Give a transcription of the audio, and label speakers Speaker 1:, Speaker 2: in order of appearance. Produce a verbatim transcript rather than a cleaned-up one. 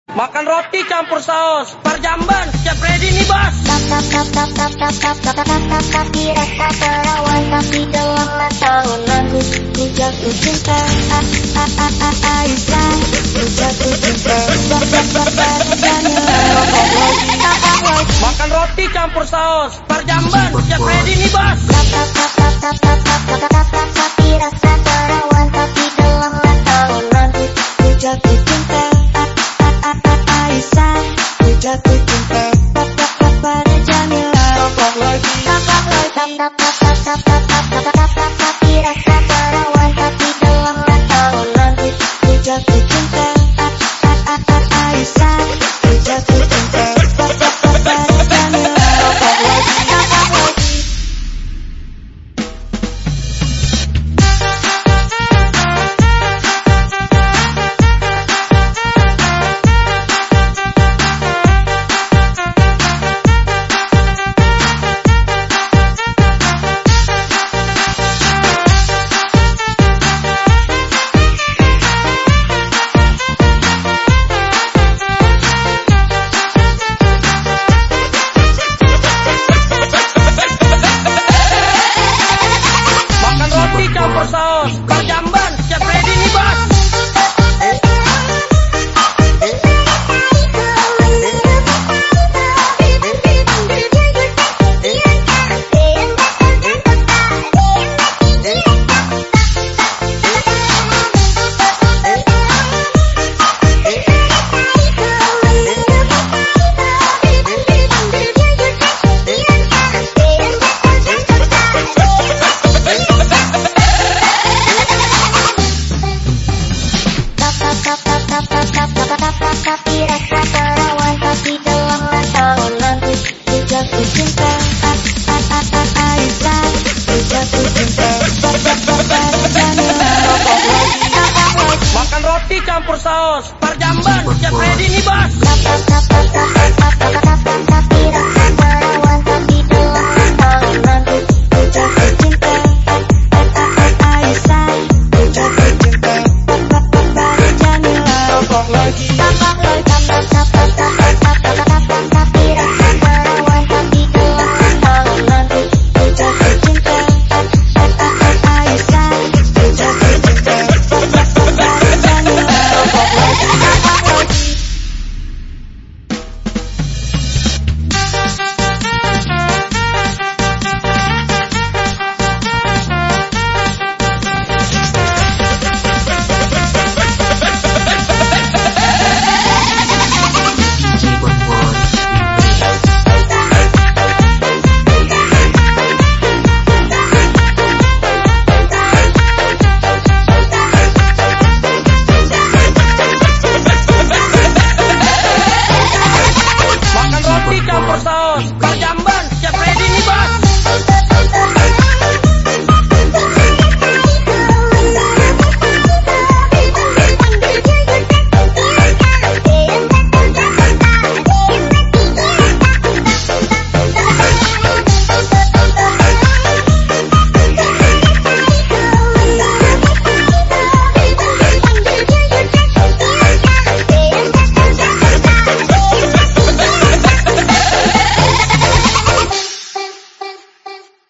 Speaker 1: Makan roti campur saus, Parjamban siap ready nih bos.
Speaker 2: Tapi rasa perawan, tapi dalam tahun aku ku jatuh cinta. Aisyah, ku jatuh cinta.
Speaker 1: Makan roti campur saus, Parjamban siap ready nih bos.
Speaker 2: Tapi rasa perawan, tapi dalam tahun aku ku jatuh cinta. Aisyah, ku jatuh cinta pada Jamila. Apa lagi? Tapi rasa perawan, tapi dalam tahun nanti ku jatuh cinta. Aisyah, ku jatuh cinta pada Jamila. Apa lagi?
Speaker 1: Campur saus, Parjamban siap ready nih bos. Tapi rasa perawan, tapi dalam tahun nanti ku jatuh cinta. Aisyah, ku jatuh cinta pada Jamila. Makan roti campur saus, Parjamban siap ready nih bos.